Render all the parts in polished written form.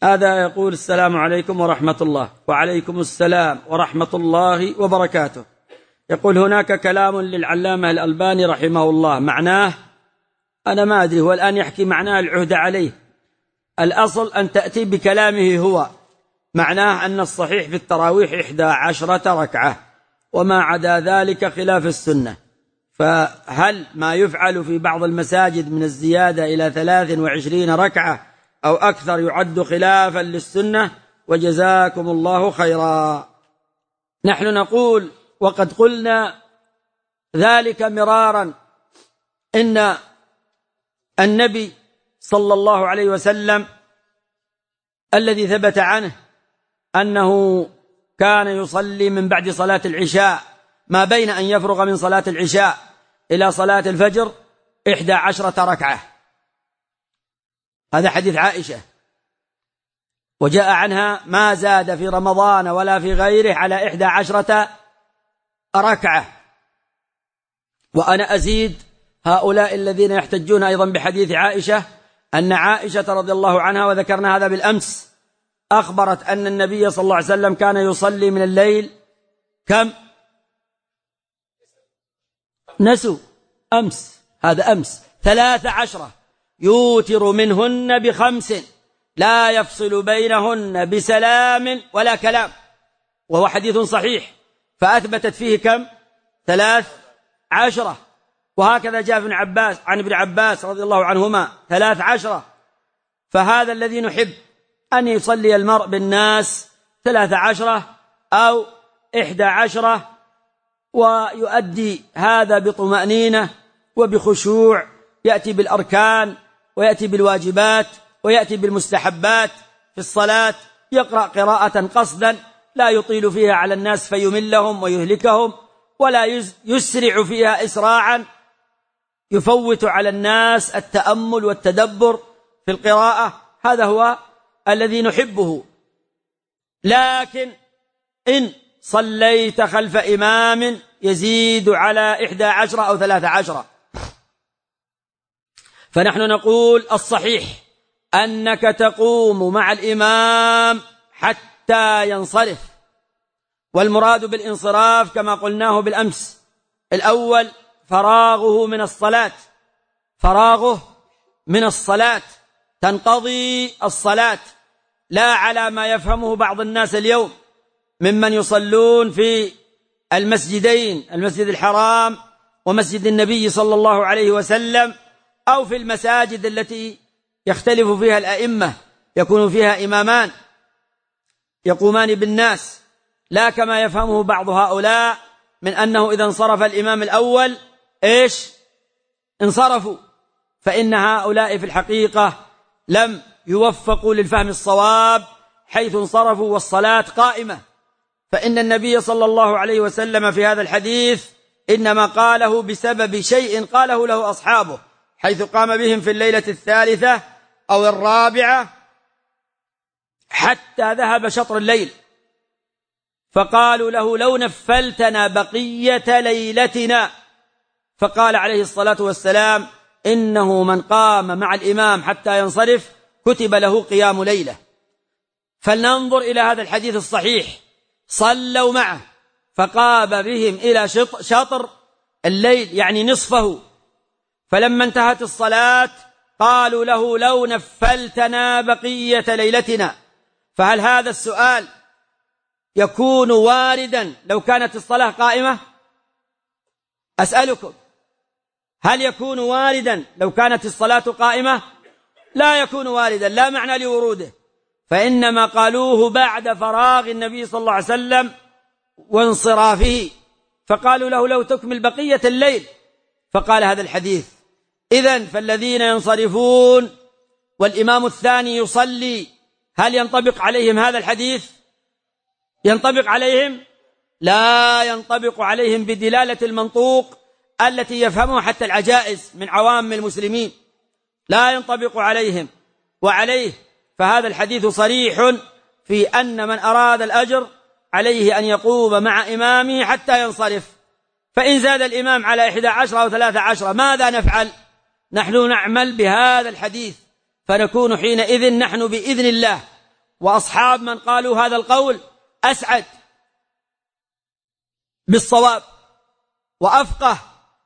هذا يقول: السلام عليكم ورحمة الله. وعليكم السلام ورحمة الله وبركاته. يقول: هناك كلام للعلامة الألباني رحمه الله، معناه أنا ما أدري، هو الآن يحكي معناه العهد عليه. الأصل أن تأتي بكلامه هو، معناه أن الصحيح في التراويح 11 ركعة، وما عدا ذلك خلاف السنة. فهل ما يفعل في بعض المساجد من الزيادة إلى 23 ركعة أو أكثر يعد خلافا للسنة؟ وجزاكم الله خيرا. نحن نقول وقد قلنا ذلك مرارا، إن النبي صلى الله عليه وسلم الذي ثبت عنه أنه كان يصلي من بعد صلاة العشاء، ما بين أن يفرغ من صلاة العشاء إلى صلاة الفجر 11 ركعة. هذا حديث عائشة، وجاء عنها ما زاد في رمضان ولا في غيره على 11 ركعة. وأنا أزيد هؤلاء الذين يحتجون أيضا بحديث عائشة، أن عائشة رضي الله عنها، وذكرنا هذا بالأمس، أخبرت أن النبي صلى الله عليه وسلم كان يصلي من الليل كم؟ نسوا أمس، هذا أمس، 13، يوتر منهن ب5 لا يفصل بينهن بسلام ولا كلام، وهو حديث صحيح، فأثبتت فيه كم؟ 13. وهكذا جاء عن ابن عباس رضي الله عنهما 13. فهذا الذي نحب أن يصلي المرء بالناس 13 أو 11، ويؤدي هذا بطمأنينة وبخشوع، يأتي بالأركان ويأتي بالواجبات ويأتي بالمستحبات في الصلاة، يقرأ قراءة قصدا لا يطيل فيها على الناس فيملهم ويهلكهم، ولا يسرع فيها إسراعا يفوت على الناس التأمل والتدبر في القراءة. هذا هو الذي نحبه. لكن إن صليت خلف إمام يزيد على 11 أو 13، فنحن نقول الصحيح أنك تقوم مع الإمام حتى ينصرف. والمراد بالانصراف كما قلناه بالأمس، الأول فراغه من الصلاة، تنقضي الصلاة، لا على ما يفهمه بعض الناس اليوم ممن يصلون في المسجدين، المسجد الحرام ومسجد النبي صلى الله عليه وسلم، أو في المساجد التي يختلف فيها الأئمة، يكون فيها إمامان يقومان بالناس، لا كما يفهمه بعض هؤلاء من أنه إذا انصرف الإمام الأول انصرفوا. فإن هؤلاء في الحقيقة لم يوفقوا للفهم الصواب، حيث انصرفوا والصلاة قائمة. فإن النبي صلى الله عليه وسلم في هذا الحديث إنما قاله بسبب شيء قاله له أصحابه، حيث قام بهم في الليلة 3 أو 4 حتى ذهب شطر الليل، فقالوا له: لو نفلتنا بقية ليلتنا. فقال عليه الصلاة والسلام: إنه من قام مع الإمام حتى ينصرف كتب له قيام ليلة. فلننظر إلى هذا الحديث الصحيح، صلوا معه فقام بهم إلى شطر الليل، يعني نصفه. فلما انتهت الصلاة قالوا له: لو نفلتنا بقية ليلتنا. فهل هذا السؤال يكون واردا لو كانت الصلاة قائمة؟ أسألكم، هل يكون واردا لو كانت الصلاة قائمة؟ لا يكون واردا، لا معنى لوروده، فإنما قالوه بعد فراغ النبي صلى الله عليه وسلم وانصرافه، فقالوا له: لو تكمل بقية الليل. فقال هذا الحديث. إذن فالذين ينصرفون والإمام الثاني يصلي، هل ينطبق عليهم هذا الحديث؟ ينطبق عليهم؟ لا ينطبق عليهم بدلالة المنطوق التي يفهمها حتى العجائز من عوام المسلمين، لا ينطبق عليهم. وعليه فهذا الحديث صريح في أن من أراد الأجر عليه أن يقوم مع إمامه حتى ينصرف. فإن زاد الإمام على 11 أو 13 ماذا نفعل؟ نحن نعمل بهذا الحديث، فنكون حينئذ نحن بإذن الله وأصحاب من قالوا هذا القول أسعد بالصواب وأفقه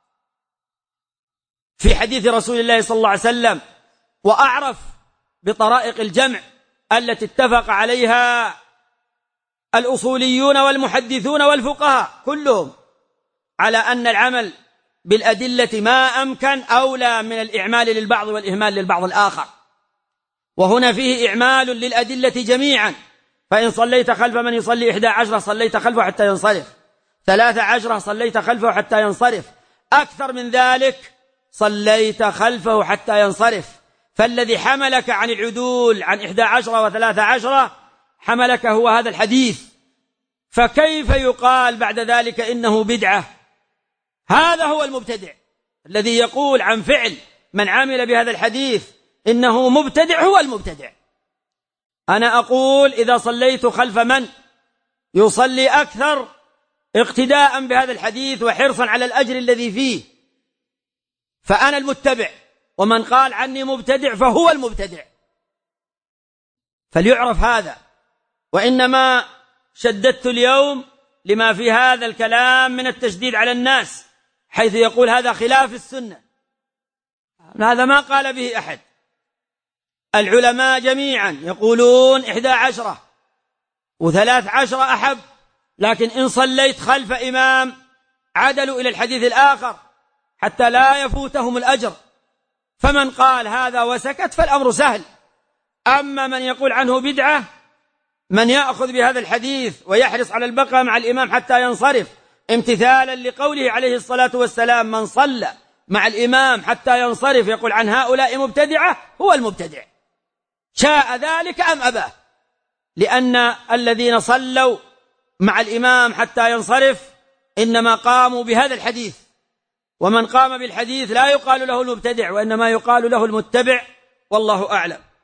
في حديث رسول الله صلى الله عليه وسلم، وأعرف بطرائق الجمع التي اتفق عليها الأصوليون والمحدثون والفقهاء كلهم على أن العمل بالأدلة ما أمكن أولى من الإعمال للبعض والإهمال للبعض الآخر. وهنا فيه إعمال للأدلة جميعا، فإن صليت خلف من يصلي 11 صليت خلفه حتى ينصرف، 13 صليت خلفه حتى ينصرف، أكثر من ذلك صليت خلفه حتى ينصرف. فالذي حملك عن العدول عن 11 و13 حملك هو هذا الحديث، فكيف يقال بعد ذلك إنه بدعة؟ هذا هو المبتدع الذي يقول عن فعل من عمل بهذا الحديث إنه مبتدع، هو المبتدع. أنا أقول إذا صليت خلف من يصلي أكثر اقتداء بهذا الحديث وحرصا على الأجر الذي فيه فأنا المتبع، ومن قال عني مبتدع فهو المبتدع، فليعرف هذا. وإنما شددت اليوم لما في هذا الكلام من التشديد على الناس، حيث يقول هذا خلاف السنة. هذا ما قال به أحد، العلماء جميعا يقولون 11 و13 أحب، لكن إن صليت خلف إمام عدلوا إلى الحديث الآخر حتى لا يفوتهم الأجر. فمن قال هذا وسكت فالأمر سهل. أما من يقول عنه بدعة، من يأخذ بهذا الحديث ويحرص على البقاء مع الإمام حتى ينصرف امتثالا لقوله عليه الصلاة والسلام من صلى مع الإمام حتى ينصرف، يقول عن هؤلاء مبتدعة، هو المبتدع شاء ذلك أم أباه، لأن الذين صلوا مع الإمام حتى ينصرف إنما قاموا بهذا الحديث، ومن قام بالحديث لا يقال له المبتدع وإنما يقال له المتبع، والله أعلم.